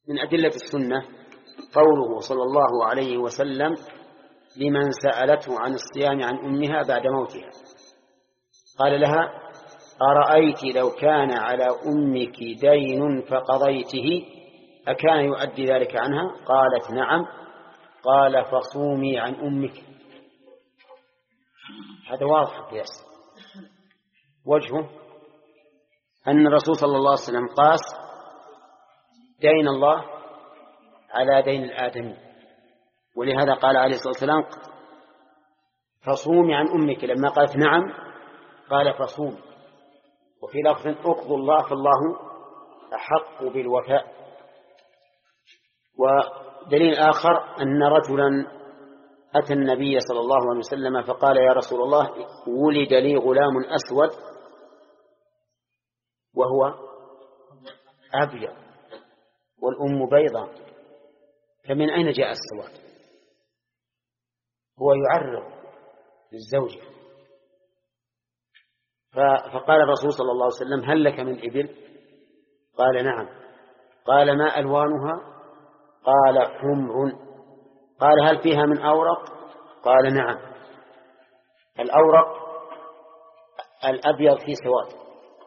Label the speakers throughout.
Speaker 1: من أدلة السنة قوله صلى الله عليه وسلم لمن سألته عن الصيام عن أمها بعد موتها قال لها أرأيت لو كان على أمك دين فقضيته أكان يؤدي ذلك عنها؟ قالت نعم. قال فصومي عن أمك. هذا واضح القياس. وجهه أن الرسول صلى الله عليه وسلم قاس دين الله على دين الآدمي، ولهذا قال عليه الصلاة والسلام فصومي عن أمك. لما قالت نعم قال فصوم. وفي لفظ اقضوا الله فالله أحق بالوفاء. ودليل آخر أن رجلا أتى النبي صلى الله عليه وسلم فقال يا رسول الله ولد لي غلام أسود وهو أبيض والأم بيضاء، فمن أين جاء السواد؟ هو يعرض للزوجة. فقال الرسول صلى الله عليه وسلم هل لك من إبل؟ قال نعم. قال ما ألوانها؟ قال حمر. قال هل فيها من أورق؟ قال نعم. الأورق الأبيض فيه سواد،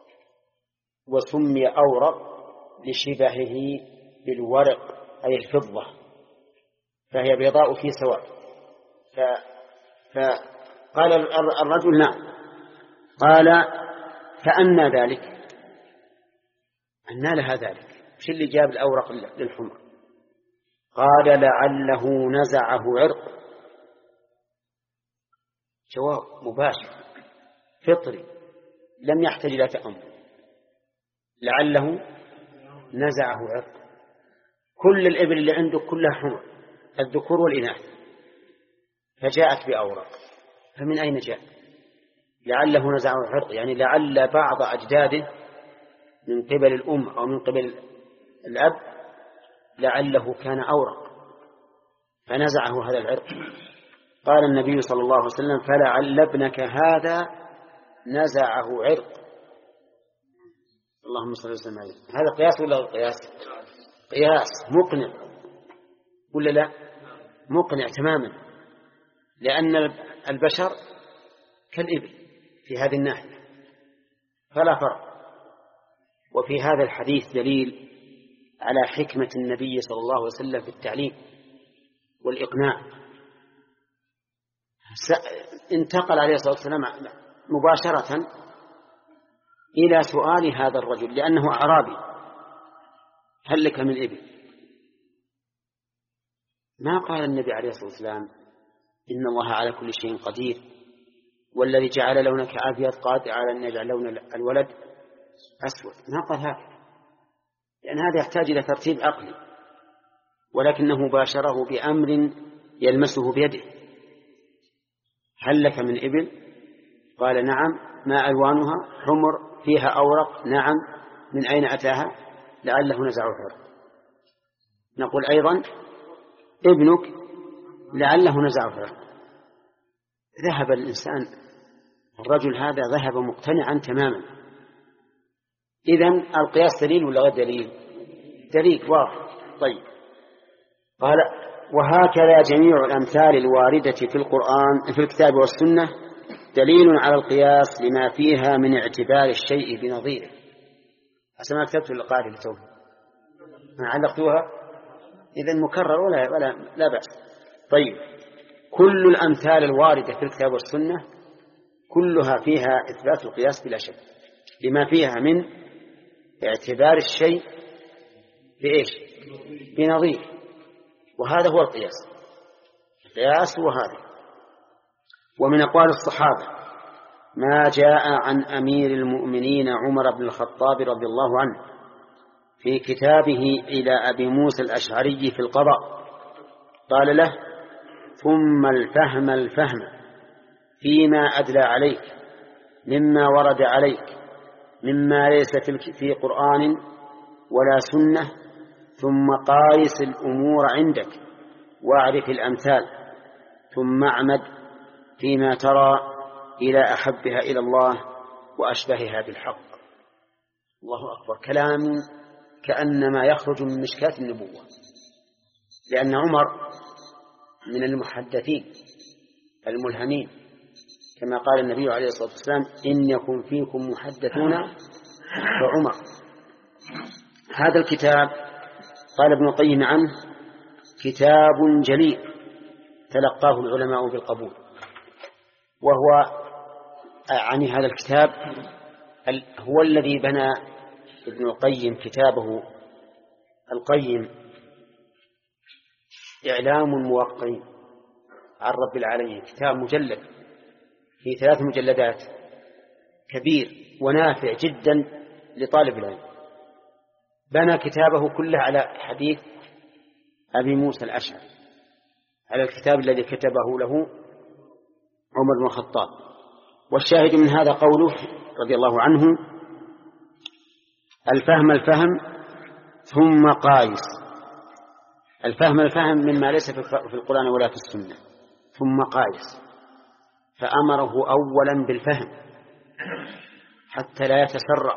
Speaker 1: وسمي أورق لشبهه بالورق أي الفضة، فهي بيضاء فيه سواد. فقال الرجل نعم. قال فأنى ذلك؟ أنى لها ذلك؟ وش اللي جاب الأورق للحمر؟ قال لعله نزعه عرق. جواب مباشر فطري لم يحتاج إلى تأمل. لعله نزعه عرق. كل الإبل اللي عنده كلها حمر، الذكور والإناث، فجاءت بأورق، فمن أين جاء؟ لعله نزعه عرق، يعني لعل بعض أجداده من قبل الأم أو من قبل الأب لعله كان أورق فنزعه هذا العرق. قال النبي صلى الله عليه وسلم فلعل ابنك هذا نزعه عرق. اللهم صل وسلم عليه. هذا قياس ولا قياس؟ قياس مقنع ولا لا؟ مقنع تماما، لأن البشر كالإبل في هذه الناحية فلا فرق. وفي هذا الحديث دليل على حكمة النبي صلى الله عليه وسلم في التعليم والإقناع. انتقل عليه الصلاة والسلام مباشرة إلى سؤال هذا الرجل لأنه أعرابي هل لك من إبل؟ ما قال النبي عليه الصلاة والسلام إن الله على كل شيء قدير والذي جعل لونك أبيض قادر على أن يجعل لون الولد أسود. ما قال هكذا، لأن هذا يحتاج إلى ترتيب عقلي، ولكنه باشره بأمر يلمسه بيده. هل لك من إبل؟ قال نعم. ما ألوانها؟ حمر فيها أورق. نعم. من أين أتاها؟ لعله نزعه عرق. نقول أيضا ابنك لعله نزعه عرق. ذهب الإنسان، الرجل هذا ذهب مقتنعا تماما. إذن القياس دليل ولا غير دليل؟ دليل واضح. طيب قال وهكذا جميع الأمثال الواردة في القرآن في الكتاب والسنة دليل على القياس لما فيها من اعتبار الشيء بنظيره. أسمع كتبت القاعدة لتوه علقتوها إذن مكرر ولا لا بأس. طيب كل الأمثال الواردة في الكتاب والسنة كلها فيها إثبات القياس بلا شك لما فيها من اعتبار الشيء بإيش؟ بنظير. وهذا هو القياس. القياس هو هذا. ومن أقوال الصحابة ما جاء عن أمير المؤمنين عمر بن الخطاب رضي الله عنه في كتابه إلى أبي موسى الأشعري في القضاء قال له ثم الفهم فيما أدلى عليك مما ورد عليك مما ليس في قرآن ولا سنة ثم قايس الأمور عندك واعرف الأمثال ثم اعمد فيما ترى إلى أحبها إلى الله وأشبهها بالحق. الله أكبر. كلام كأنما يخرج من مشكاة النبوة، لأن عمر من المحدثين الملهمين، كما قال النبي عليه الصلاة والسلام: إن يكن فيكم محدثون فعمر. هذا الكتاب قال ابن القيم عنه: كتاب جليل تلقاه العلماء بالقبول. وهو عن هذا الكتاب هو الذي بنى ابن القيم كتابه القيم إعلام الموقعين عن رب العالمين، كتاب مجلد في 3 مجلدات، كبير ونافع جدا لطالب العلم. بنى كتابه كله على حديث أبي موسى الأشعري، على الكتاب الذي كتبه له عمر بن الخطاب. والشاهد من هذا قوله رضي الله عنه: الفهم الفهم ثم قايس. الفهم مما ليس في القرآن ولا في السنة، ثم قايس، فأمره أولا بالفهم حتى لا يتسرع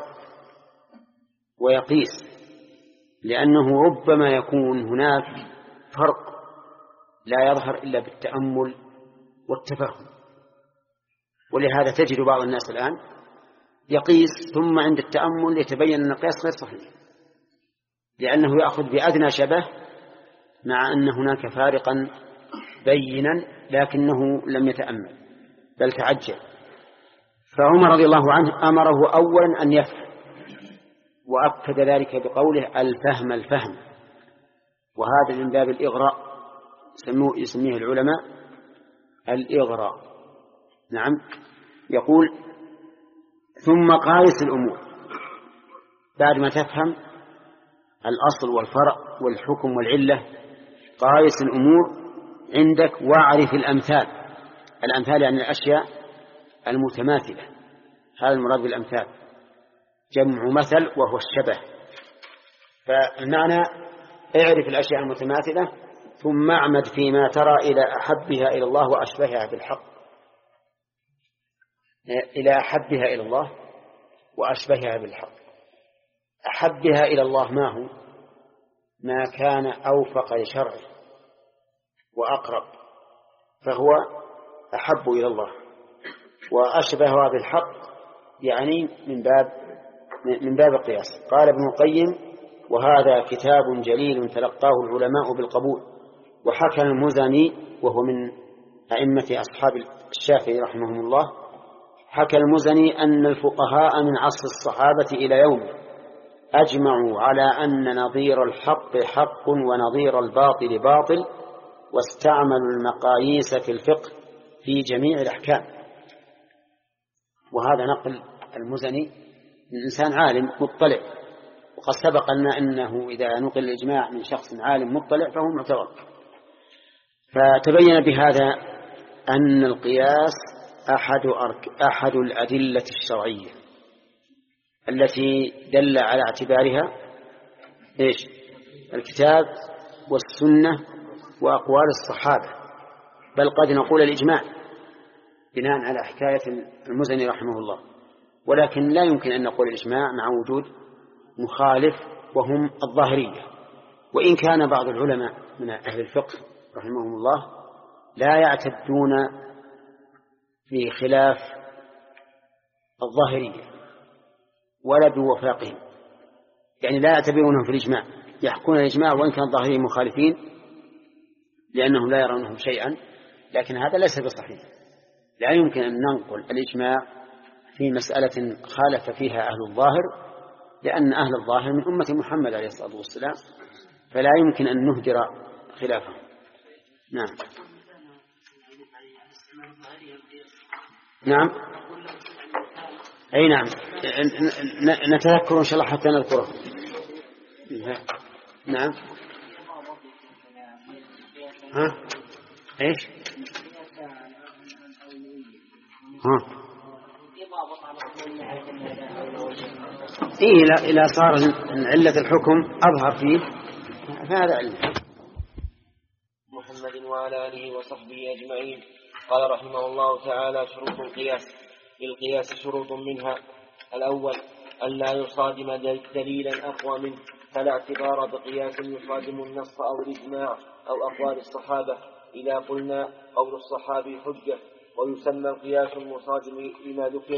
Speaker 1: ويقيس، لأنه ربما يكون هناك فرق لا يظهر إلا بالتأمل والتفهم. ولهذا تجد بعض الناس الآن يقيس ثم عند التأمل يتبين أن القياس غير صحيح، لأنه يأخذ بأدنى شبه مع أن هناك فارقا بينا لكنه لم يتأمل بل تعجل. فعمر رضي الله عنه أمره أولا أن يفهم، وأكد ذلك بقوله: الفهم. وهذا من باب الإغراء، يسميه العلماء الإغراء. نعم. يقول: ثم قايس الأمور، بعد ما تفهم الأصل والفرع والحكم والعلة، قايس الأمور عندك واعرف الأمثال. الأمثال يعني الأشياء المتماثلة، هذا المراد بالأمثال، جمع مثل وهو الشبه. فالمعنى: اعرف الأشياء المتماثلة ثم اعمد فيما ترى إلى أحبها إلى الله وأشبهها بالحق، إلى أحبها إلى الله وأشبهها بالحق. أحبها إلى الله ما هو؟ ما كان أوفق لشرعه وأقرب، فهو أحب إلى الله. وأشبهها بالحق يعني من باب القياس. قال ابن القيم: وهذا كتاب جليل تلقاه العلماء بالقبول. وحكى المزني، وهو من أئمة أصحاب الشافعي رحمهم الله، حكى المزني أن الفقهاء من عصر الصحابة إلى يوم أجمعوا على أن نظير الحق حق ونظير الباطل باطل، واستعملوا المقاييس في الفقه في جميع الأحكام. وهذا نقل المزني من إنسان عالم مطلع، وقد سبق لنا أنه إذا نقل الإجماع من شخص عالم مطلع فهو معتبر. فتبين بهذا أن القياس أحد الأدلة الشرعية التي دل على اعتبارها الكتاب والسنة وأقوال الصحابة، بل قد نقول الإجماع بناء على حكاية المزني رحمه الله. ولكن لا يمكن أن نقول الإجماع مع وجود مخالف وهم الظاهرية. وإن كان بعض العلماء من أهل الفقه رحمهم الله لا يعتدون في خلاف الظاهرية ولا بوفاقهم، يعني لا يعتبرونهم في الإجماع، يحكون الإجماع وإن كان الظاهرية مخالفين لأنهم لا يرونهم شيئا، لكن هذا ليس بصحيح. لا يمكن أن ننقل الإجماع في مسألة خالف فيها أهل الظاهر، لأن أهل الظاهر من أمة محمد عليه الصلاة والسلام، فلا يمكن أن نهدر خلافهم. نعم. نعم. أي نعم، نتذكر إن شاء الله حتى نذكره. نعم. ها إيش؟ ها إيه، إلى صار علة الحكم أظهر فيه فهذا علة.
Speaker 2: محمد وعلى آله وصحبه أجمعين. قال رحمه الله تعالى: شروط القياس. للقياس شروط منها: الأول أن لا يصادم دليلا أقوى منه، فلا اعتبار بقياس يصادم النص أو الإجماع أو أقوال الصحابة إذا قلنا قول الصحابي حجة. ويسمى القياس المصادم لما ذكر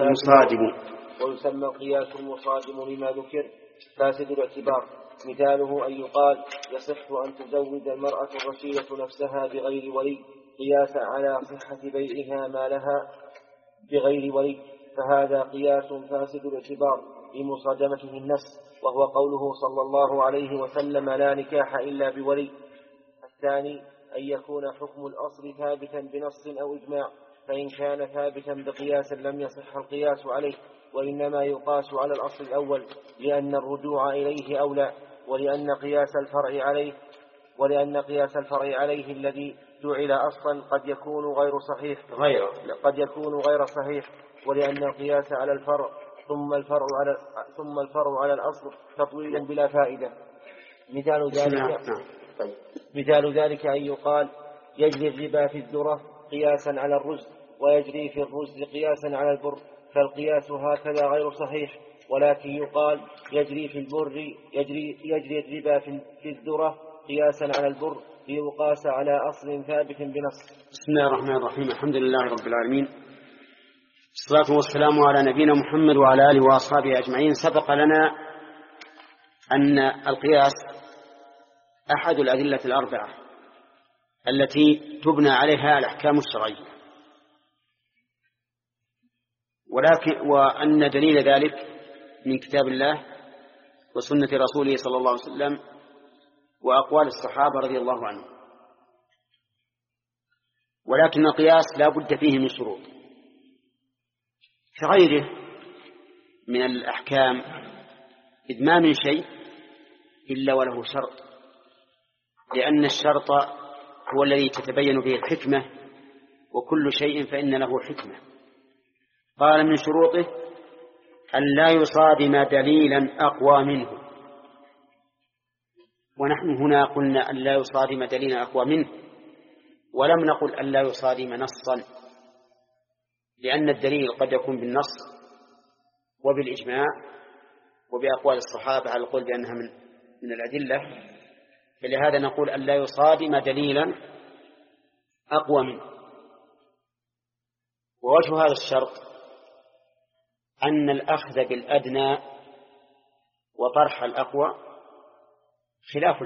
Speaker 2: فاسد الاعتبار. مثاله أن يقال يصح أن تزوج المرأة الرشيدة نفسها بغير ولي قياس على صحة بيعها ما لها بغير ولي، فهذا قياس فاسد الاعتبار لمصادمته النص، وهو قوله صلى الله عليه وسلم لا نكاح إلا بولي. الثاني أن يكون حكم الأصل ثابتا بنص أو إجماع، فإن كان ثابتا بقياس لم يصح القياس عليه، وإنما يقاس على الأصل الأول لأن الرجوع إليه أولى، ولأن قياس الفرع عليه الذي جعل أصلا قد يكون غير صحيح، ولأن القياس على الفرع ثم الفرع على الأصل تطويل بلا فائدة. مثال ذلك أن يقال يجري الربا في الذرة قياسا على الرز، ويجري في الرز قياسا على البر، فالقياس هكذا غير صحيح، ولكن يقال يجري الربا في الذرة قياسا على البر ليقاس على أصل ثابت بنص.
Speaker 1: بسم الله الرحمن الرحيم. الحمد لله رب العالمين، الصلاة والسلام على نبينا محمد وعلى آله وأصحابه أجمعين. سبق لنا أن القياس أحد الأدلة الأربعة التي تبنى عليها الأحكام الشرعية، وأن دليل ذلك من كتاب الله وسنة رسوله صلى الله عليه وسلم وأقوال الصحابة رضي الله عنهم. ولكن القياس لا بد فيه من شروط، كغيره من الأحكام، إذ ما من شيء إلا وله شرط، لأن الشرط هو الذي تتبين به الحكمة، وكل شيء فإن له حكمة. قال من شروطه أن لا يصادم دليلا أقوى منه، ونحن هنا قلنا أن لا يصادم دليلا أقوى منه، ولم نقل أن لا يصادم نصا، لأن الدليل قد يكون بالنص وبالإجماع وبأقوال الصحابة على القول بأنها من الأدلة، فلهذا نقول أن لا يصادم دليلا أقوى منه. ووجه هذا الشرط أن الأخذ بالأدنى وطرح الأقوى خلاف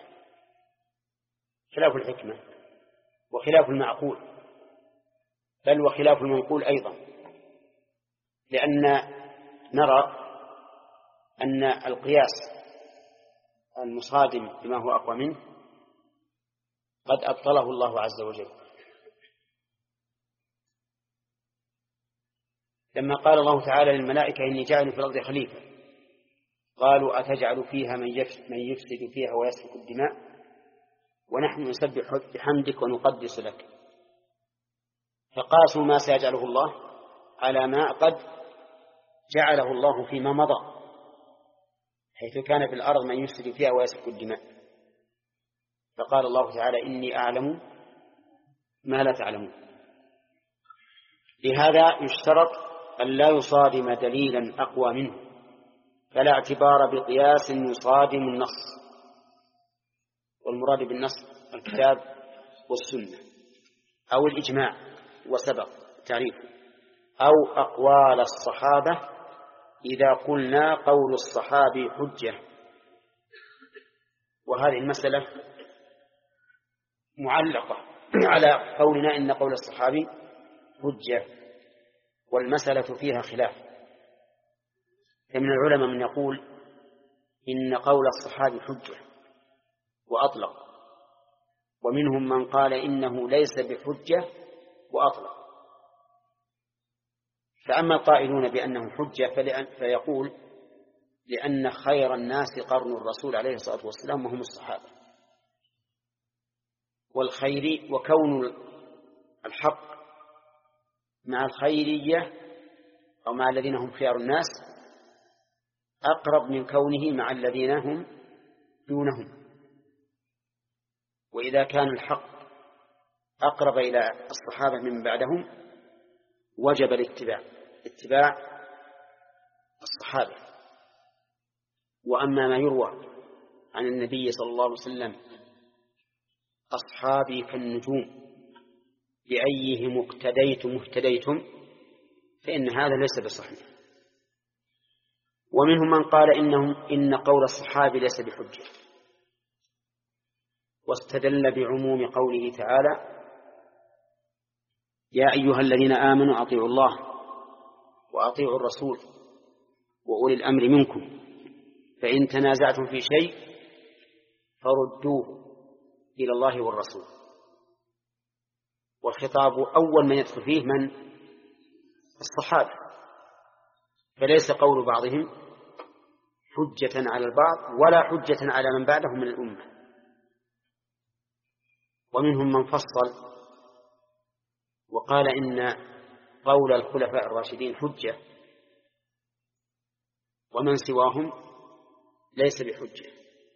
Speaker 1: الحكمة وخلاف المعقول، بل وخلاف المنقول أيضا، لأن نرى أن القياس المصادم بما هو أقوى منه قد أبطله الله عز وجل، لما قال الله تعالى للملائكة إني جاعل في الأرض خليفة، قالوا أتجعل فيها من يفسد فيها ويسفك الدماء ونحن نسبح بحمدك ونقدس لك، فقاسوا ما سيجعله الله على ما قد جعله الله فيما مضى، حيث كان في الأرض من يفسد فيها ويسفك الدماء، فقال الله تعالى إني أعلم ما لا تعلمون. لهذا يشترط أن لا يصادم دليلا أقوى منه، فلا اعتبار بقياس يصادم النص، والمراد بالنص الكتاب والسنة أو الإجماع وسبق تعريفه، أو أقوال الصحابة إذا قلنا قول الصحابي حجة. وهذه المسألة معلقة على قولنا إن قول الصحابي حجة، والمسألة فيها خلاف، فمن العلماء من يقول إن قول الصحابي حجة وأطلق، ومنهم من قال إنه ليس بحجة وأطلق. فأما القائلون بأنه حجة فيقول لأن خير الناس قرن الرسول عليه الصلاة والسلام وهم الصحابة، والخير وكون الحق مع الخيرية أو مع الذين هم خيار الناس أقرب من كونه مع الذين هم دونهم. وإذا كان الحق أقرب إلى الصحابة من بعدهم وجب اتباع الصحابة. وأما ما يروى عن النبي صلى الله عليه وسلم أصحابي كالنجوم بأيهم اقتديتم اهتديتم فإن هذا ليس بصحيح. ومنهم من قال إن قول الصحابي ليس بحجة، واستدل بعموم قوله تعالى: يا أيها الذين آمنوا أطيعوا الله وأطيعوا الرسول وأولي الأمر منكم فإن تنازعتم في شيء فردوه إلى الله والرسول. والخطاب أول من يدخل فيه من؟ الصحابة، فليس قول بعضهم حجة على البعض ولا حجة على من بعدهم من الأمة. ومنهم من فصل وقال إن قول الخلفاء الراشدين حجة ومن سواهم ليس بحجة،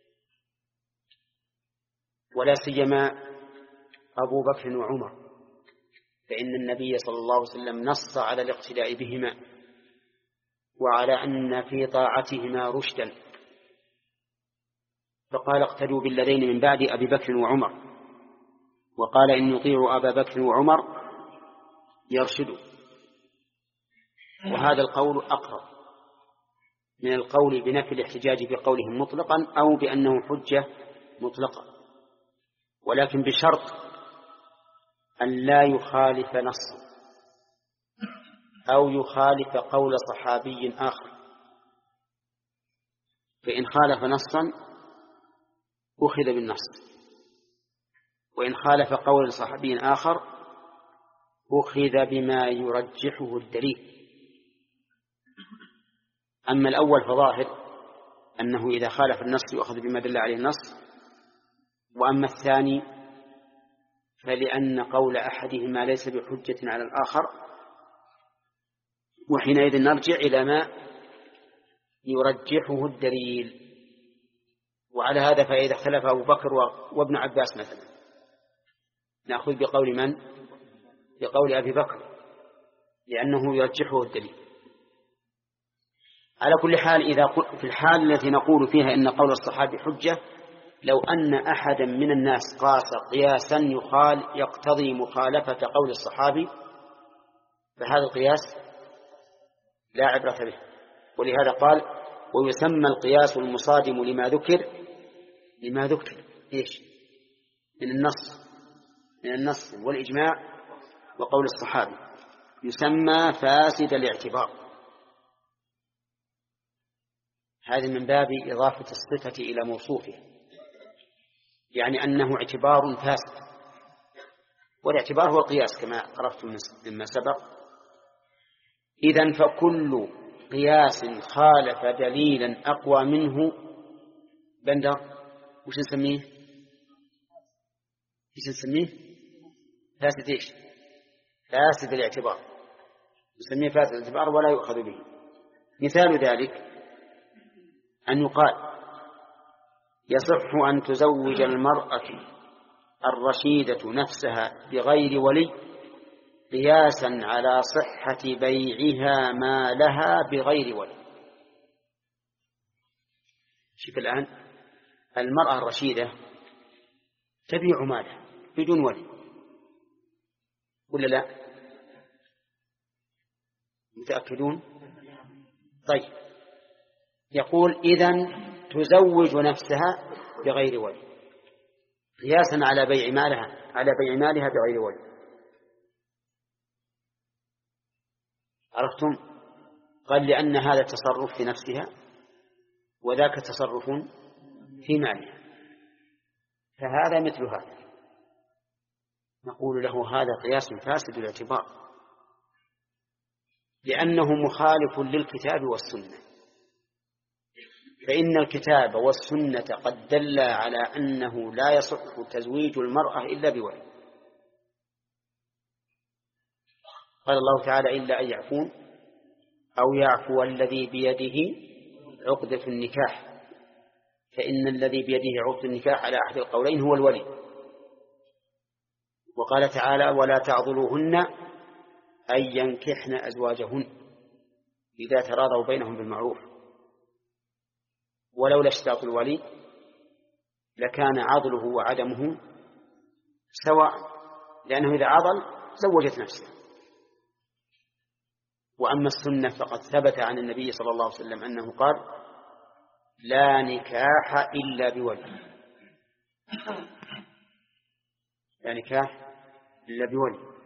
Speaker 1: ولا سيما أبو بكر وعمر، فإن النبي صلى الله عليه وسلم نص على الاقتداء بهما وعلى أن في طاعتهما رشدا، فقال: اقتدوا بالذين من بعد أبي بكر وعمر، وقال: إن يطيعوا أبا بكر وعمر يرشدوا. وهذا القول أقرب من القول بنفي الاحتجاج بقولهم مطلقا أو بأنه حجة مطلقة، ولكن بشرط أن لا يخالف نصا أو يخالف قول صحابي آخر. فإن خالف نصا أخذ بالنص، وإن خالف قول صحابي آخر أخذ بما يرجحه الدليل. أما الأول فظاهر أنه إذا خالف النص يؤخذ بما دل عليه النص، وأما الثاني فلأن قول أحدهما ليس بحجة على الآخر، وحينئذ نرجع إلى ما يرجحه الدليل. وعلى هذا فإذا اختلف أبو بكر وابن عباس مثلا نأخذ بقول من؟ بقول أبي بكر، لأنه يرجحه الدليل. على كل حال، إذا في الحال التي نقول فيها إن قول الصحابي حجة، لو أن أحدا من الناس قاس قياسا يقتضي مخالفة قول الصحابي فهذا القياس لا عبرة به. ولهذا قال: ويسمى القياس المصادم لما ذكر إيش؟ من النص والإجماع وقول الصحابي، يسمى فاسد الاعتبار. هذا من باب إضافة الصفة إلى موصوفه، يعني أنه اعتبار فاسد، والاعتبار هو القياس كما عرفتم مما سبق. إذن فكل قياس خالف دليلا أقوى منه بندر وش نسميه؟ فاسد إيش؟ فاسد الاعتبار، نسميه فاسد الاعتبار ولا يؤخذ به. مثال ذلك أن يقال: يصح أن تزوج المرأة الرشيدة نفسها بغير ولي قياسا على صحة بيعها ما لها بغير ولي. شوف الآن، المرأة الرشيدة تبيع مالها بدون ولي ولا لا؟ متأكدون؟ طيب، يقول: إذن تزوج نفسها بغير ولي قياسا على بيع مالها بغير ولي. عرفتم؟ قال: لأن هذا تصرف في نفسها وذاك تصرف في مالها، فهذا مثل هذا. نقول له: هذا قياس فاسد الاعتبار، لأنه مخالف للكتاب والسنة، فإن الكتاب والسنة قد دل على أنه لا يصح تزويج المرأة إلا بولي. قال الله تعالى: إلا أن يعفون أو يعفو الذي بيده عقدة النكاح، فإن الذي بيده عقدة النكاح على أحد القولين هو الولي. وقال تعالى: ولا تعضلوهن أن ينكحن أزواجهن إذا تراضوا بينهم بالمعروف. ولولا اشتراط الولي لكان عضله وعدمه سواء، لأنه إذا عضل زوجت نفسه. وأما السنة فقد ثبت عن النبي صلى الله عليه وسلم أنه قال: لا نكاح إلا بولي، لا نكاح إلا بولي.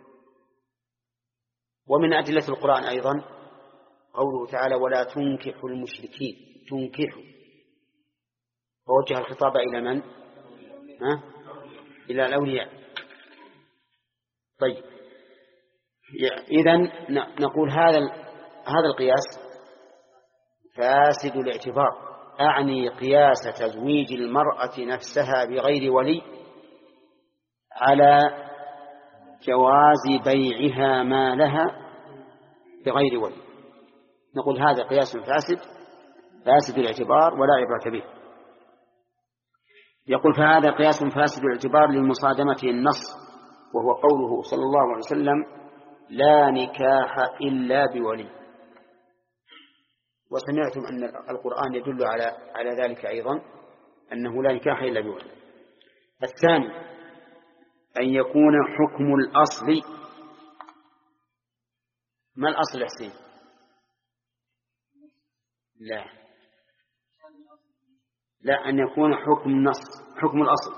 Speaker 1: ومن أدلة القرآن أيضا قوله تعالى: ولا تنكحوا المشركين، تنكحوا، ووجه الخطاب إلى من؟ إلى الأولياء. طيب، إذن نقول هذا القياس فاسد الاعتبار، أعني قياس تزويج المرأة نفسها بغير ولي على جواز بيعها ما لها بغير ولي. نقول هذا قياس فاسد الاعتبار ولا عبرة به. يقول: فهذا قياس فاسد الاعتبار لمصادمة النص، وهو قوله صلى الله عليه وسلم: لا نكاح إلا بولي. وسمعتم أن القرآن يدل على ذلك أيضا، أنه لا نكاح إلا بولي. الثاني أن يكون حكم الأصل. ما الأصل حسين؟ لا، أن يكون حكم النص، حكم الأصل.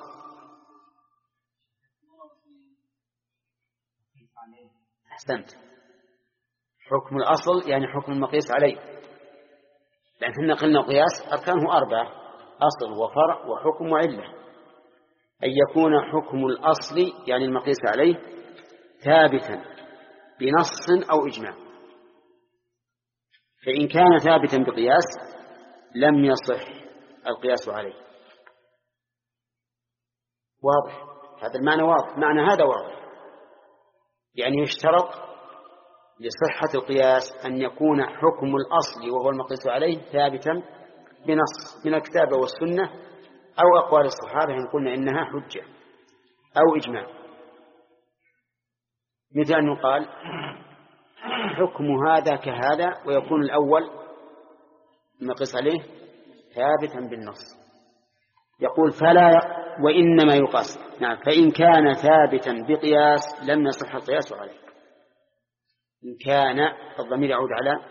Speaker 1: أحسنت، حكم الأصل يعني حكم المقيس عليه، لأن احنا قلنا قياس أركانه 4: أصل وفرع وحكم وعلة. أن يكون حكم الأصل يعني المقيس عليه ثابتا بنص أو إجماع. فإن كان ثابتا بقياس لم يصح القياس عليه. واضح؟ هذا المعنى واضح، معنى هذا واضح. يعني يشترط لصحة القياس أن يكون حكم الأصل وهو المقيس عليه ثابتا بنص من الكتاب والسنة أو أقوال الصحابة إن قلنا إنها حجة أو إجماع. مثل أن يقال: حكم هذا كهذا، ويكون الأول المقيس عليه ثابتا بالنص. يقول: وإنما يقاس. نعم، فإن كان ثابتا بقياس لم يصح القياس عليه. إن كان، الضمير يعود على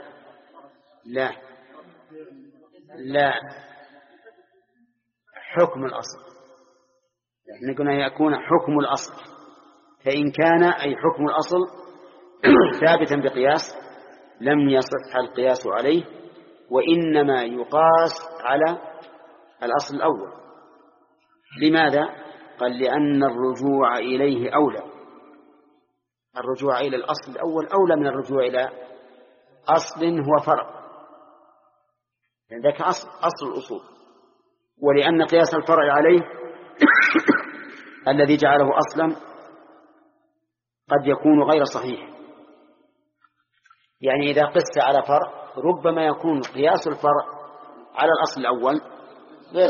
Speaker 1: لا حكم الأصل. نقول يكون حكم الأصل، فإن كان أي حكم الأصل ثابتا بقياس لم يصح القياس عليه، وإنما يقاس على الأصل الأول. لماذا؟ قال: لأن الرجوع إليه أولى. الرجوع إلى الأصل الأول أولى من الرجوع إلى أصل هو فرع، يعني ذاك أصل الأصول. ولأن قياس الفرع عليه الذي جعله أصلا قد يكون غير صحيح. يعني إذا قست على فرع ربما يكون قياس الفرع على الأصل الأول غير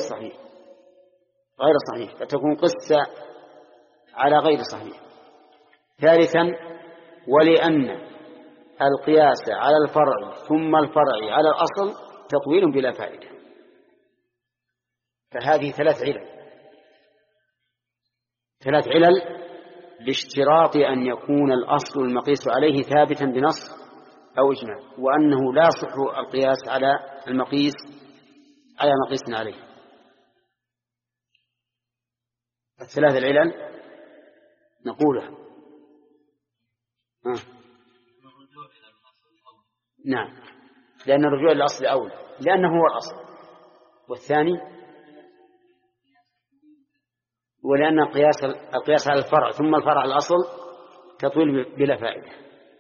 Speaker 1: صحيح، فتكون قصة على غير صحيح. ثالثا: ولأن القياس على الفرع ثم الفرع على الأصل تطويل بلا فائدة. فهذه 3 علل لاشتراط أن يكون الأصل المقيس عليه ثابتا بنص أو إجماع، وأنه لا يصح القياس على المقيس على مقيس عليه. 3 العلل نقولها. نعم، لأن الرجوع إلى الأصل أولى، لأنه هو الأصل. والثاني: ولأن القياس على الفرع ثم الفرع على الأصل تطويل بلا فائدة.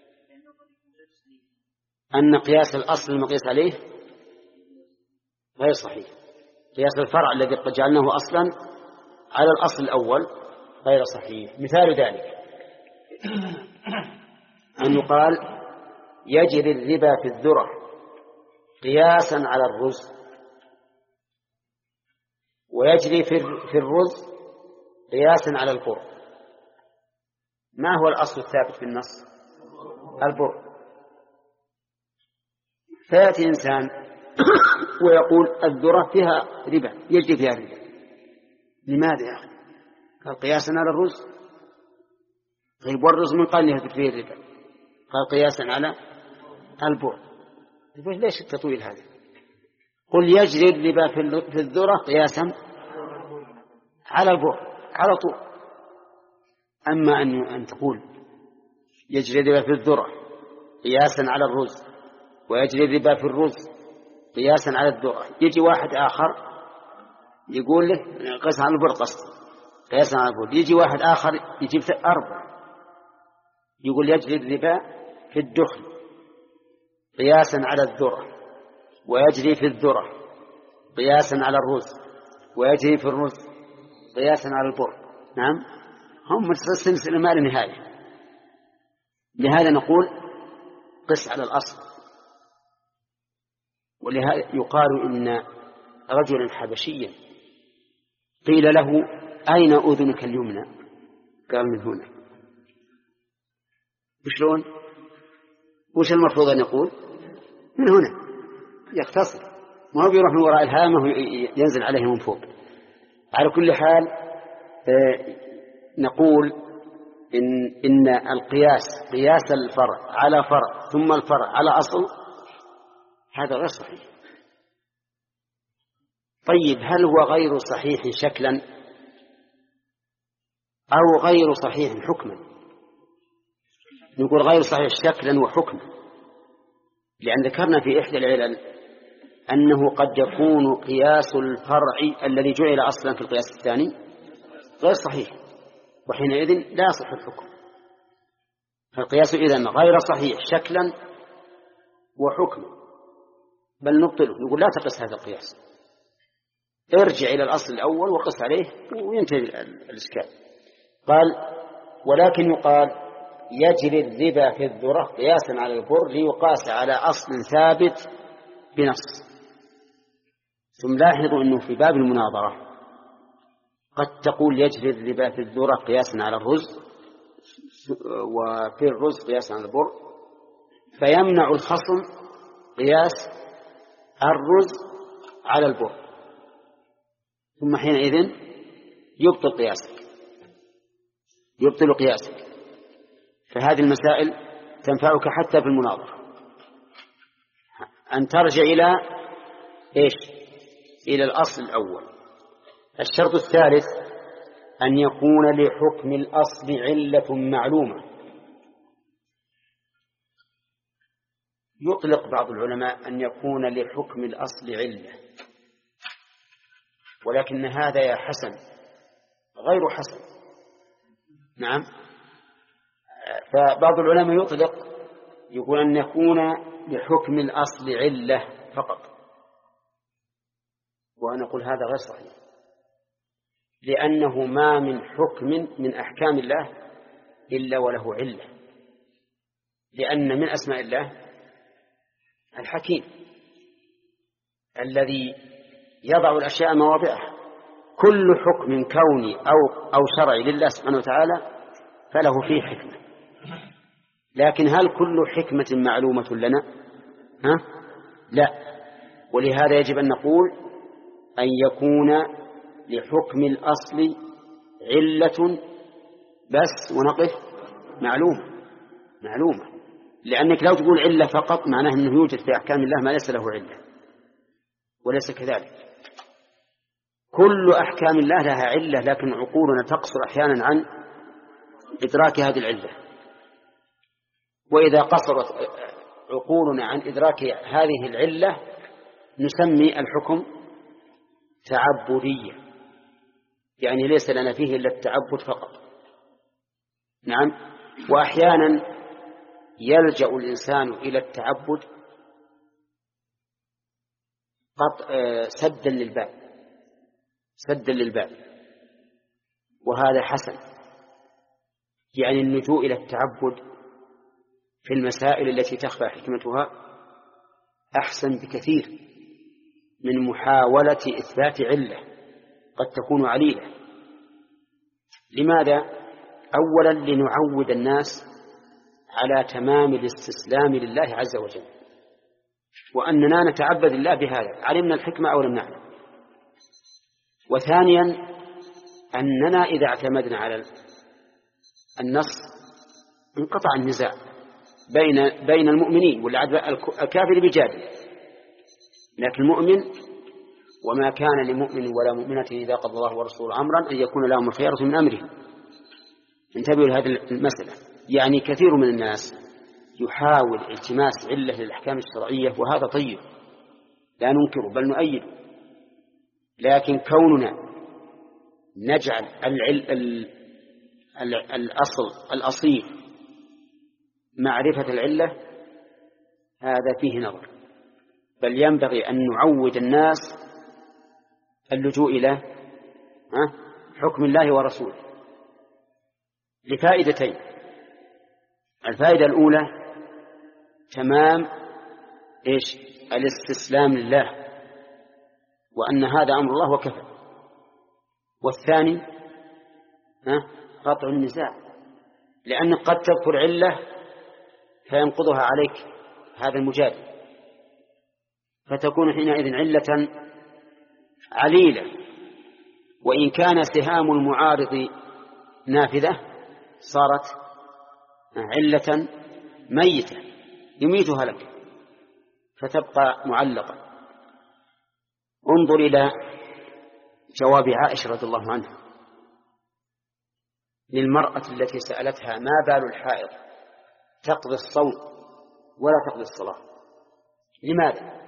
Speaker 1: أن قياس الأصل المقيس عليه غير صحيح. قياس الفرع الذي قد جعلناه أصلا على الأصل الأول غير صحيح. مثال ذلك أن يقال: يجري الربا في الذرة قياسا على الرز، ويجري في الرز قياسا على البر. ما هو الأصل الثابت في النص؟ البر. فيأتي إنسان ويقول الذرة فيها ربا، يجري فيها ربا. لماذا يا أخي؟ قال قياسا على الرز. طيب والرز من قال يهدف فيه الربا؟ قال قياسا على البر. ليش التطويل هذا؟ قل يجري الربا في الذرة قياسا على البر على طول. أما أن تقول يجري الربا في الذرة قياسا على الرز، ويجري الربا في الرز قياسا على الذرة، يجي واحد آخر يقول له قياسا على البر، قياسا على البر. يجي واحد آخر يجيب 4 يقول يجري الربا في الدخن قياسا على الذرة، ويجري في الذرة قياسا على الرز، ويجري في الرز قياسا على البر. نعم، هم سلسلة ما لا نهاية. لهذا نقول قس على الأصل. ولهذا يقال إن رجلا حبشيا قيل له أين أذنك اليمنى؟ قال من هنا. وشلون؟ وش المفروض أن يقول؟ من هنا. يختصر، ما هو بيروح من وراء الهامة وينزل عليه من فوق. على كل حال نقول إن القياس قياس الفرع على فرع ثم الفرع على أصل هذا غير صحيح. طيب هل هو غير صحيح شكلا أو غير صحيح حكما؟ نقول غير صحيح شكلا وحكما، لأن ذكرنا في إحدى العلل أنه قد يكون قياس الفرع الذي جعل أصلا في القياس الثاني غير صحيح، وحينئذ لا يصح الحكم. فالقياس إذن غير صحيح شكلا وحكما، بل نبطله، نقول لا تقس هذا القياس، ارجع إلى الأصل الأول وقس عليه وينتهي الإشكال. قال ولكن يقال يجري الربا في الذرة قياسا على البر ليقاس على أصل ثابت بنص. ثم لاحظوا أنه في باب المناظرة قد تقول يجري الربا في الذرة قياسا على الرز وفي الرز قياسا على البر، فيمنع الخصم قياس الرز على البر، ثم حينئذ يبطل قياسك. فهذه المسائل تنفعك حتى في المناظرة، أن ترجع إلى إيش؟ إلى الأصل الأول. الشرط الثالث أن يكون لحكم الأصل علة معلومة. يطلق بعض العلماء أن يكون لحكم الأصل علة، ولكن هذا يا حسن غير حسن. نعم، فبعض العلماء يطلق يقول أن يكون لحكم الأصل علة فقط، وأنا أقول هذا غير صحيح، لأنه ما من حكم من أحكام الله إلا وله علة، لأن من أسماء الله الحكيم الذي يضع الأشياء مواضعها. كل حكم كوني أو شرعي لله سبحانه وتعالى فله فيه حكمة، لكن هل كل حكمة معلومة لنا؟ لا. ولهذا يجب أن نقول أن يكون لحكم الأصل علة بس، ونقف معلومة، لأنك لو تقول علة فقط معناه أنه يوجد في أحكام الله ما ليس له علة، وليس كذلك. كل أحكام الله لها علة، لكن عقولنا تقصر أحيانا عن إدراك هذه العلة. وإذا قصرت عقولنا عن إدراك هذه العلة نسمي الحكم تعبدية، يعني ليس لنا فيه إلا التعبد فقط. نعم، وأحيانا يلجأ الإنسان إلى التعبد سدا للباب، وهذا حسن، يعني اللجوء إلى التعبد في المسائل التي تخفى حكمتها أحسن بكثير من محاولة إثبات علة قد تكون عليلة. لماذا؟ أولا لنعود الناس على تمام الاستسلام لله عز وجل وأننا نتعبد الله بهذا، علمنا الحكمة أو لم نعلم. وثانيا أننا إذا اعتمدنا على النص انقطع النزاع بين المؤمنين، الكافر بجادل، لكن المؤمن وما كان لمؤمن ولا مؤمنة إذا قضى الله ورسوله أمرا أن يكون لهم الخيرة من أمرهم. انتبهوا لهذه المسألة. يعني كثير من الناس يحاول التماس علة للأحكام الشرعية، وهذا طيب لا ننكره بل نؤيده، لكن كوننا نجعل الأصيل معرفة العلة هذا فيه نظر، بل ينبغي أن نعود الناس اللجوء إلى حكم الله ورسوله لفائدتين. الفائدة الأولى تمام الاستسلام لله، وأن هذا أمر الله وكفى. والثاني قطع النزاع، لأنك قد تذكر علة فينقضها عليك هذا المجادل، فتكون حينئذ علة عليلة، وإن كان سهام المعارض نافذة صارت علة ميتة يميتها لك فتبقى معلقة. انظر إلى جواب عائشة رضي الله عنها للمرأة التي سألتها ما بال الحائض تقضي الصوم ولا تقضي الصلاة، لماذا؟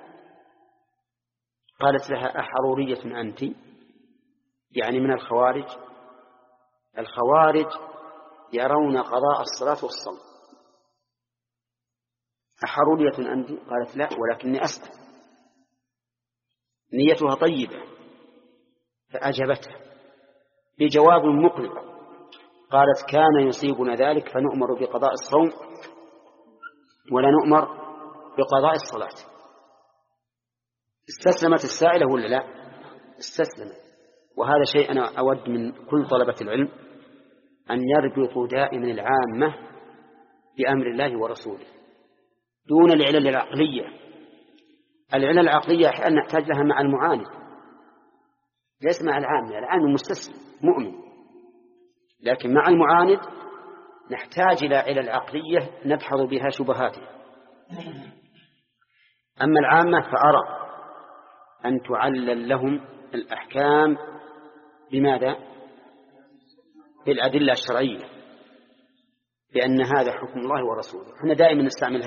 Speaker 1: قالت لها أحرورية أنت؟ يعني من الخوارج. الخوارج يرون قضاء الصلاة والصوم. أحرورية أنت؟ قالت لا، ولكني أسأل. نيتها طيبة، فأجابتها بجواب مقنع، قالت كان يصيبنا ذلك فنؤمر بقضاء الصوم ولا نؤمر بقضاء الصلاة. استسلمت السائلة ولا لا؟ استسلمت. وهذا شيء أنا أود من كل طلبة العلم أن يربطوا دائما العامة بأمر الله ورسوله دون العلل العقلية. العلل العقلية أحيانا نحتاج لها مع المعاند، ليس مع العامة. العامة مستسلم مؤمن، لكن مع المعاند نحتاج إلى علل عقلية نبحث بها شبهاته. أما العامة فأرى أن تعلل لهم الأحكام بماذا؟ بالأدلة الشرعية، بأن هذا حكم الله ورسوله. احنا دائما نستعمل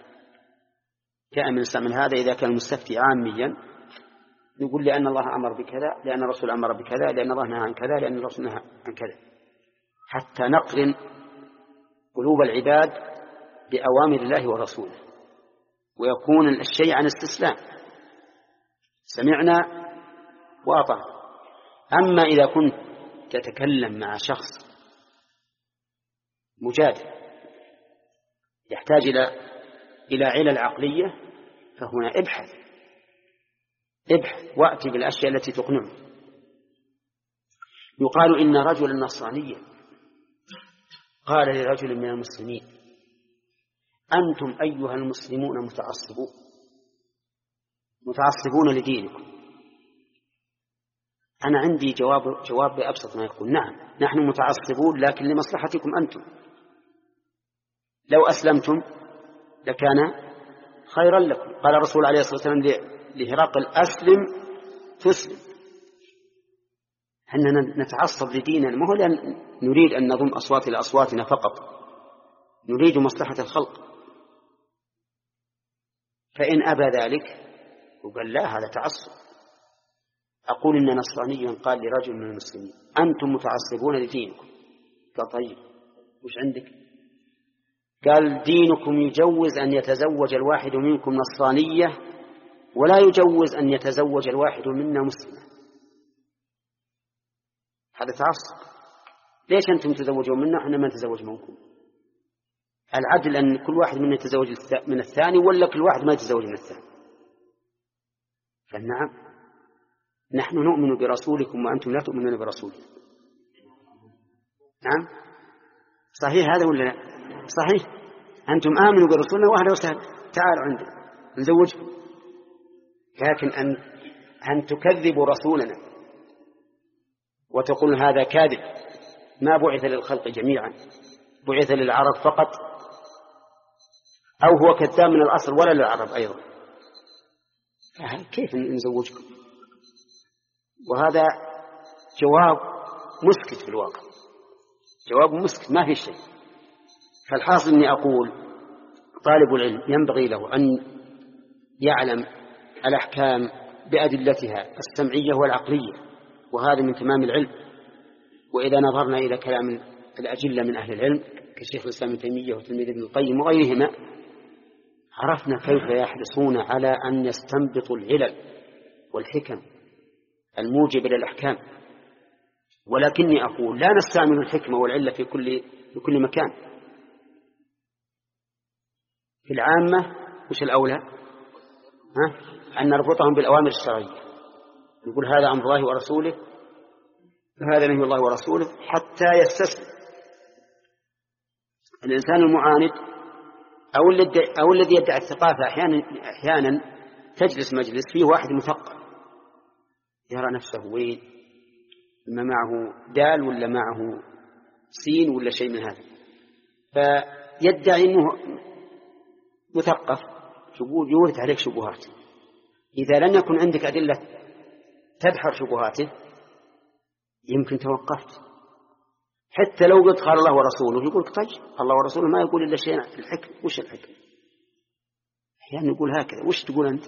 Speaker 1: هذا إذا كان المستفتي عاميا نقول لأن الله أمر بكذا، لأن الرسول أمر بكذا، لأن الله نهى عن كذا، لأن الرسول نهى عن كذا، حتى نقرن قلوب العباد بأوامر الله ورسوله، ويكون الشيء عن استسلام، سمعنا وأطعنا. أما إذا كنت تتكلم مع شخص مجادل يحتاج إلى علل عقلية، فهنا ابحث وأتي بالأشياء التي تقنعه. يقال إن رجلا نصرانيا قال لرجل من المسلمين أنتم أيها المسلمون متعصبون لدينكم. أنا عندي جواب بأبسط ما يكون، نعم نحن متعصبون لكن لمصلحتكم أنتم. لو أسلمتم لكان خيرا لكم. قال الرسول عليه الصلاة والسلام لهرقل أسلم تسلم. أننا نتعصب لديننا، ما هو لأن نريد أن نضم أصوات إلى أصواتنا فقط، نريد مصلحة الخلق. فإن أبى ذلك وقال لا هذا تعصب. أقول إن نصرانيا قال لرجل من المسلمين أنتم متعصبون لدينكم. قال طيب وش عندك؟ قال دينكم يجوز أن يتزوج الواحد منكم نصرانية ولا يجوز أن يتزوج الواحد منا مسلمة. هذا تعصب. ليش أنتم تزوجون منا وإحنا ما نتزوج منكم؟ العدل أن كل واحد منا يتزوج من الثاني، ولا كل واحد ما يتزوج من الثاني؟ فنعم نحن نؤمن برسولكم وأنتم لا تؤمنون برسولنا. نعم صحيح هذا ولا لا؟ صحيح. أنتم آمنوا برسولنا وأهلا وسهلا، تعالوا عندنا نزوجكم، لكن أن تكذبوا رسولنا وتقول هذا كاذب، ما بعث للخلق جميعا، بعث للعرب فقط، أو هو كذاب من الأصل ولا للعرب أيضا، كيف نزوجكم؟ وهذا جواب مسكت في الواقع، جواب مسكت ما في شيء. فالحاصل أني أقول طالب العلم ينبغي له أن يعلم الأحكام بأدلتها السمعية والعقلية، وهذا من تمام العلم. وإذا نظرنا إلى كلام الأجلة من أهل العلم كشيخ الإسلام ابن تيمية وتلميذ ابن القيم وغيرهما، عرفنا كيف يحرصون على أن يستنبطوا العلل والحكم الموجبة للأحكام. ولكني أقول لا نستعمل الحكمة والعلة في كل مكان. في العامة وش الأولى؟ أن نربطهم بالأوامر الشرعية، نقول هذا أمر الله ورسوله، هذا نهي الله ورسوله، حتى يستسلم الإنسان المعاند أو الذي يدعي الثقافة. أحيانا تجلس مجلس فيه واحد مثقف يرى نفسه وين، ما معه دال ولا معه سين ولا شيء من هذا، فيدعي أنه مثقف، يورث عليك شبهات. إذا لم يكن عندك أدلة تدحر شبهاته يمكن توقفت. حتى لو قلت قال الله ورسوله يقول طيب الله ورسوله ما يقول إلا شيء في الحكم. وش الحكم؟ أحيانا نقول هكذا. وش تقول أنت؟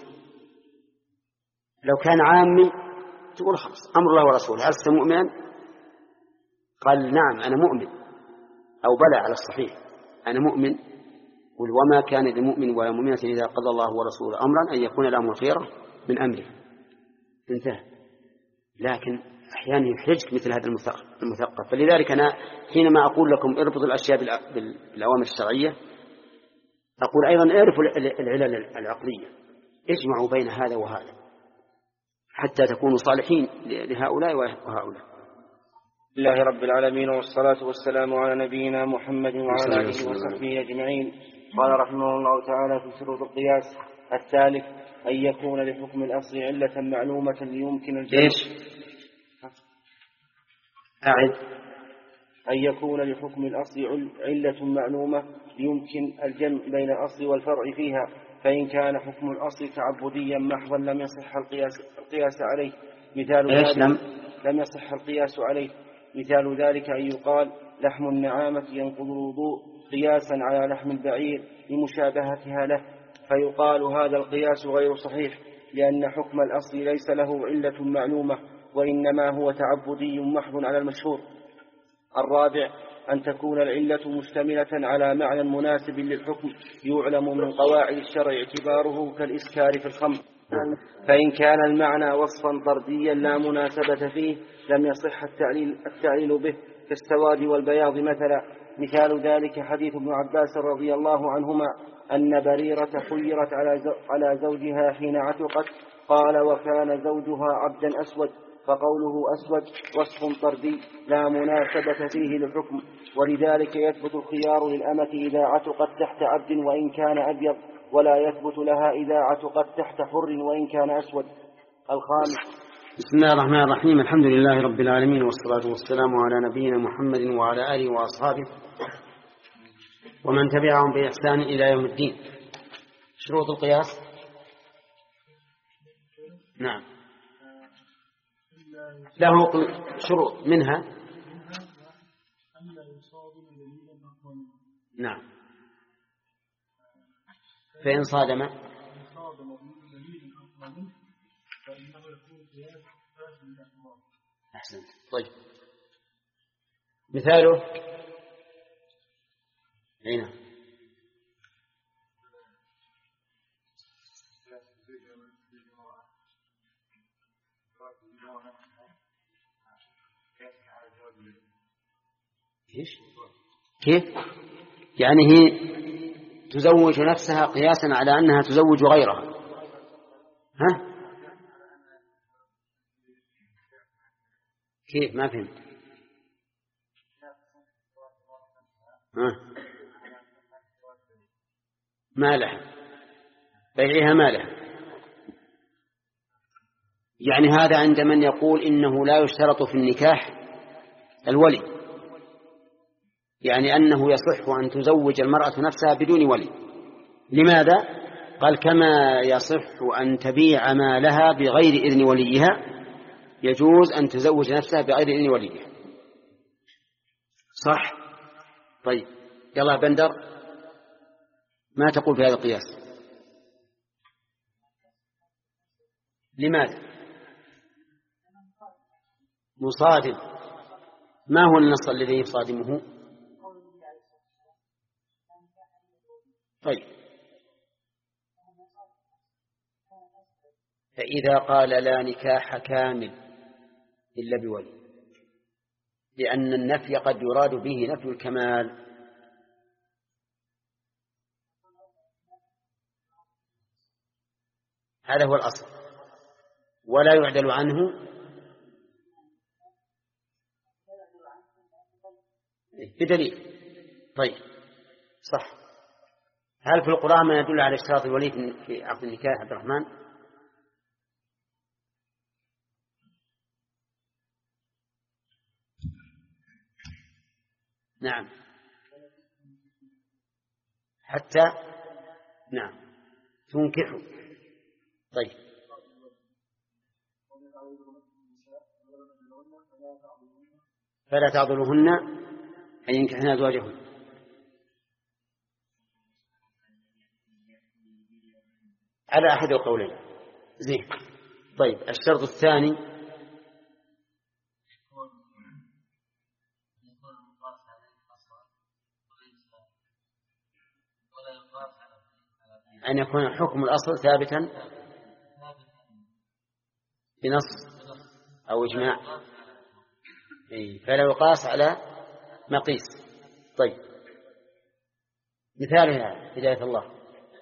Speaker 1: لو كان عامي تقول خلاص أمر الله ورسوله، ألست مؤمنا؟ قال نعم أنا مؤمن، أو بلى على الصحيح أنا مؤمن. وما كان لمؤمن ولا مؤمنة إذا قضى الله ورسوله أمرا أن يكون لهم الخيرة من أمره، انتهى. لكن أحيانا يحرجك مثل هذا المثقف. فلذلك أنا حينما أقول لكم اربطوا الأشياء بالأوامر الشرعية، أقول أيضا اعرفوا العلل العقلية، اجمعوا بين هذا وهذا حتى تكونوا صالحين لهؤلاء وهؤلاء.
Speaker 2: لله رب العالمين، والصلاة والسلام على نبينا محمد وعلى آله وصحبه أجمعين. قال رحمه الله تعالى في شروط القياس: الثالث أن يكون لحكم الأصل علة معلومة ليمكن الجمع. أن يكون لحكم الأصل علة معلومة ليمكن الجمع بين الأصل والفرع فيها، فإن كان حكم الأصل تعبديا محضا لم يصح القياس عليه. مثال ذلك لم يصح القياس عليه. مثال ذلك أن يقال لحم النعامة ينقض الوضوء قياسا على لحم البعير لمشابهتها له، فيقال هذا القياس غير صحيح، لأن حكم الأصل ليس له علة معلومة، وإنما هو تعبدي محض على المشهور. الرابع أن تكون العلة مشتملة على معنى مناسب للحكم يعلم من قواعد الشرع اعتباره كالإسكار في الخمر، فإن كان المعنى وصفا طرديا لا مناسبة فيه لم يصح التعليل به، كالسواد والبياض مثلا. مثال ذلك حديث ابن عباس رضي الله عنهما أن بريرة خيرت على زوجها حين عتقت، قال وكان زوجها عبدا أسود، فقوله أسود وصف طردي لا مناسبة فيه للحكم، ولذلك يثبت الخيار للأمة إذا عتقت تحت عبد وإن كان أبيض، ولا يثبت لها إذا عتقت تحت حر وإن كان أسود. الخامس.
Speaker 1: بسم الله الرحمن الرحيم. الحمد لله رب العالمين، والصلاة والسلام على نبينا محمد وعلى آله وأصحابه ومن تبعهم بإحسان إلى يوم الدين. شروط القياس. نعم له شروط، منها نعم فإن صادم أحسنت. طيب مثاله هنا كيف؟ يعني هي تزوج نفسها قياسا على أنها تزوج غيرها. ها؟ كيف؟ ما فهمت. ما لها بيعها مالها. يعني هذا عند من يقول إنه لا يشترط في النكاح الولي، يعني أنه يصح أن تزوج المرأة نفسها بدون ولي. لماذا؟ قال كما يصح أن تبيع مالها بغير إذن وليها يجوز أن تزوج نفسها بغير إذن وليها. صح؟ طيب يلا بندر، ما تقول في هذا القياس؟ لماذا؟ مصادم. ما هو النص الذي يصادمه؟ طيب فإذا قال لا نكاح كامل إلا بولي، لأن النفي قد يراد به نفي الكمال. هذا هو الأصل ولا يعدل عنه بدليل. طيب صح. هل في القرآن ما يدل على اشتراط الولي في عقد النكاح عبد الرحمن؟ نعم حتى نعم تنكحوا. طيب فلا تعضلوهن أن ينكحن أزواجهن. على أحد القولين. زين. طيب الشرط الثاني أن يكون حكم الأصل ثابتا بنص أو إجماع، فلا يقاس على مقيس. طيب مثالها هداية الله.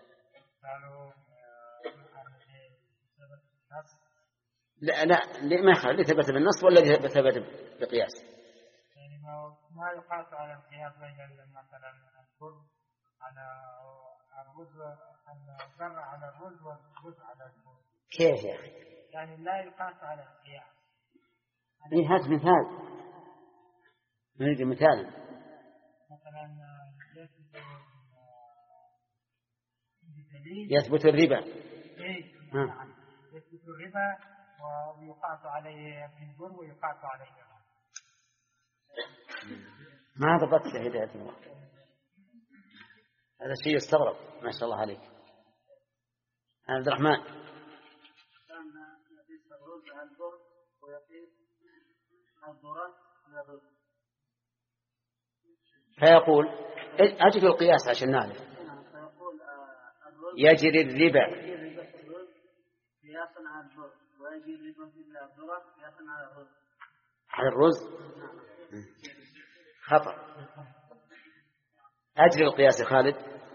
Speaker 1: لا ما يخالف ثبت بالنص ولا ثبت بقياس.
Speaker 3: يعني ما يقاس على القياس بين مثلا البر على الرز، الزرع على الرز والرز على البر.
Speaker 1: كيف يا أخي؟
Speaker 3: يعني لا يقاس على القياس.
Speaker 1: هات مثال، نريد مثال.
Speaker 3: مثلا
Speaker 1: يثبت الربا.
Speaker 3: يثبت الربا ويقاس عليه في البر ويقاس عليه.
Speaker 1: ما ضبطت هداية الله، هذا شيء يستغرب. ما شاء الله عليك عبد الرحمن. فيقول أجل القياس عشان نعرف. يجري الربا
Speaker 3: قياسا على البر ويجري الربا في الذرة قياسا على الرز.
Speaker 1: على الرز خطأ. أجل القياس خالد.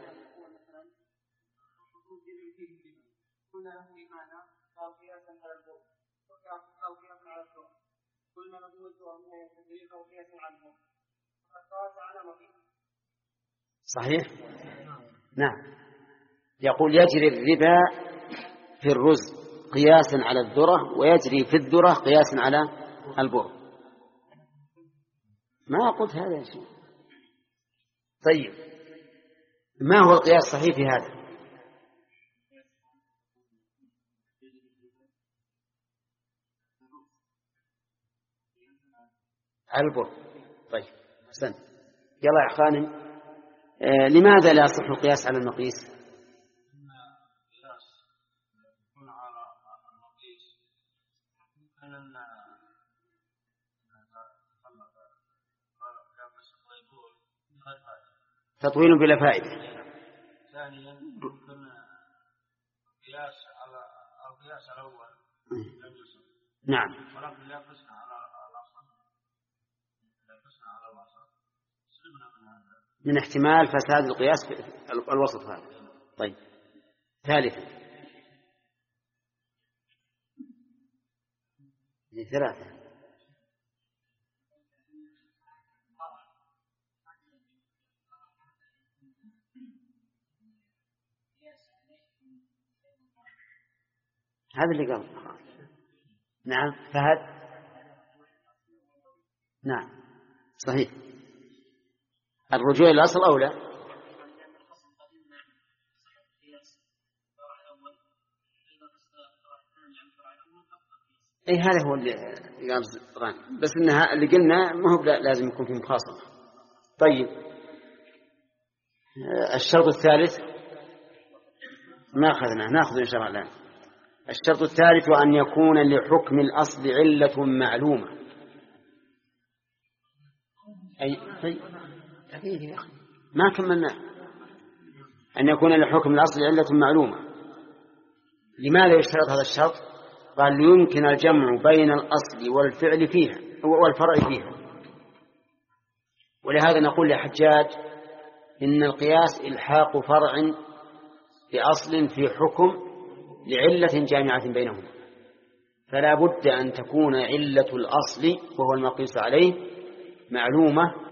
Speaker 1: صحيح. نعم يقول يجري الربا في الرز قياسا على الذرة ويجري في الذرة قياسا على البر. ما قلت هذا يا شيء. طيب ما هو القياس الصحيح في هذا؟ البر. طيب أحسنت. يلا يا خانم، لماذا لا يصح القياس على المقيس؟ تطويل بلا فائدة.
Speaker 3: ثانيا يمكن قياس على القياس الأول
Speaker 1: نعم
Speaker 3: ولكن لا قسم على الأصل، لا قسم على الأصل
Speaker 1: من احتمال فساد القياس في الوسط هذا. طيب ثالثا ثلاثة هذا اللي قال. نعم فهد. نعم صحيح، الرجوع إلى الأصل أولى. أي هذا هو اللي قال غانم، بس إنها اللي قلنا ما هو لازم يكون في مخاصمة. طيب الشرط الثالث ما أخذنا، نأخذ إن شاء الله الآن. الشرط الثالث أن يكون لحكم الأصل علة معلومة. أي طيب ما كملنا. أن يكون لحكم الأصل علة معلومة. لماذا يشترط هذا الشرط؟ قال يمكن الجمع بين الأصل والفعل فيها والفرع فيها. ولهذا نقول لحجاج إن القياس إلحاق فرع بأصل في حكم لعلة جامعة بينهما، فلا بد أن تكون علة الأصل وهو المقيس عليه معلومة